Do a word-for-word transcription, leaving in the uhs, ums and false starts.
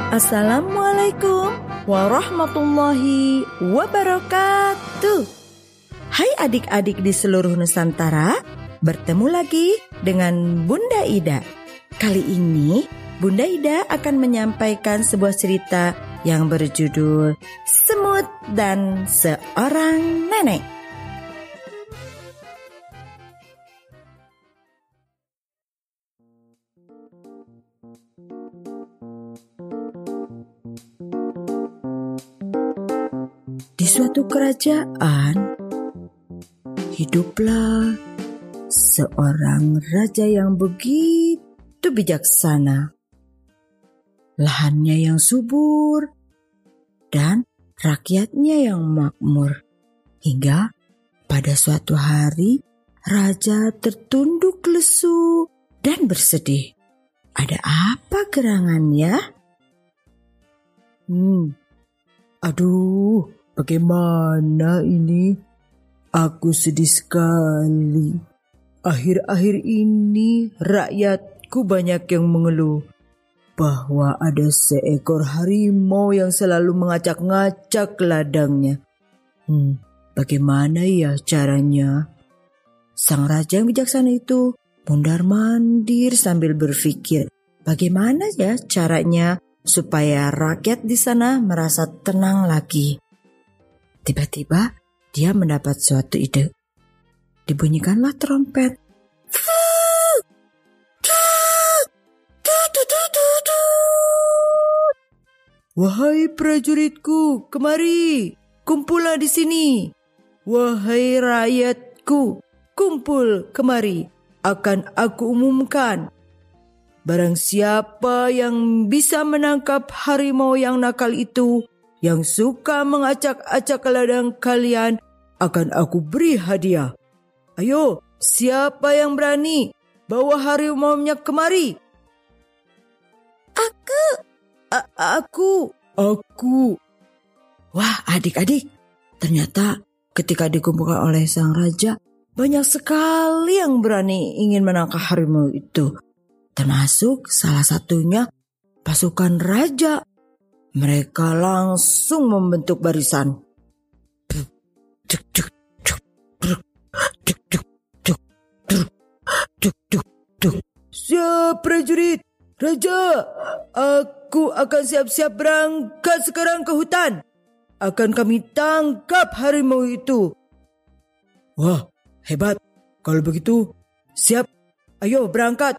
Assalamualaikum warahmatullahi wabarakatuh. Hai adik-adik di seluruh Nusantara, bertemu lagi dengan Bunda Ida. Kali ini Bunda Ida akan menyampaikan sebuah cerita yang berjudul Semut dan Seorang Nenek. Di suatu kerajaan, hiduplah seorang raja yang begitu bijaksana. Lahannya yang subur dan rakyatnya yang makmur. Hingga pada suatu hari, raja tertunduk lesu dan bersedih. Ada apa gerangannya? Hmm, aduh. Bagaimana ini? Aku sedih sekali. Akhir-akhir ini rakyatku banyak yang mengeluh bahwa ada seekor harimau yang selalu ngacak-ngacak ladangnya. Hmm, bagaimana ya caranya? Sang raja yang bijaksana itu mundar-mandir sambil berpikir, bagaimana ya caranya supaya rakyat di sana merasa tenang lagi. Tiba-tiba dia mendapat suatu ide. Dibunyikanlah trompet. Wahai prajuritku, kemari, kumpullah di sini. Wahai rakyatku, kumpul kemari. Akan aku umumkan. Barang siapa yang bisa menangkap harimau yang nakal itu, yang suka mengacak-acak ladang kalian, akan aku beri hadiah. Ayo, siapa yang berani bawa harimaunya kemari? Aku. A- aku. Aku. Wah, adik-adik, ternyata ketika dikumpulkan oleh sang raja, banyak sekali yang berani ingin menangkap harimau itu. Termasuk salah satunya pasukan raja. Mereka langsung membentuk barisan. Siap prajurit, raja, aku akan siap-siap berangkat sekarang ke hutan. Akan kami tangkap harimau itu. Wah, hebat. Kalau begitu, siap. Ayo berangkat.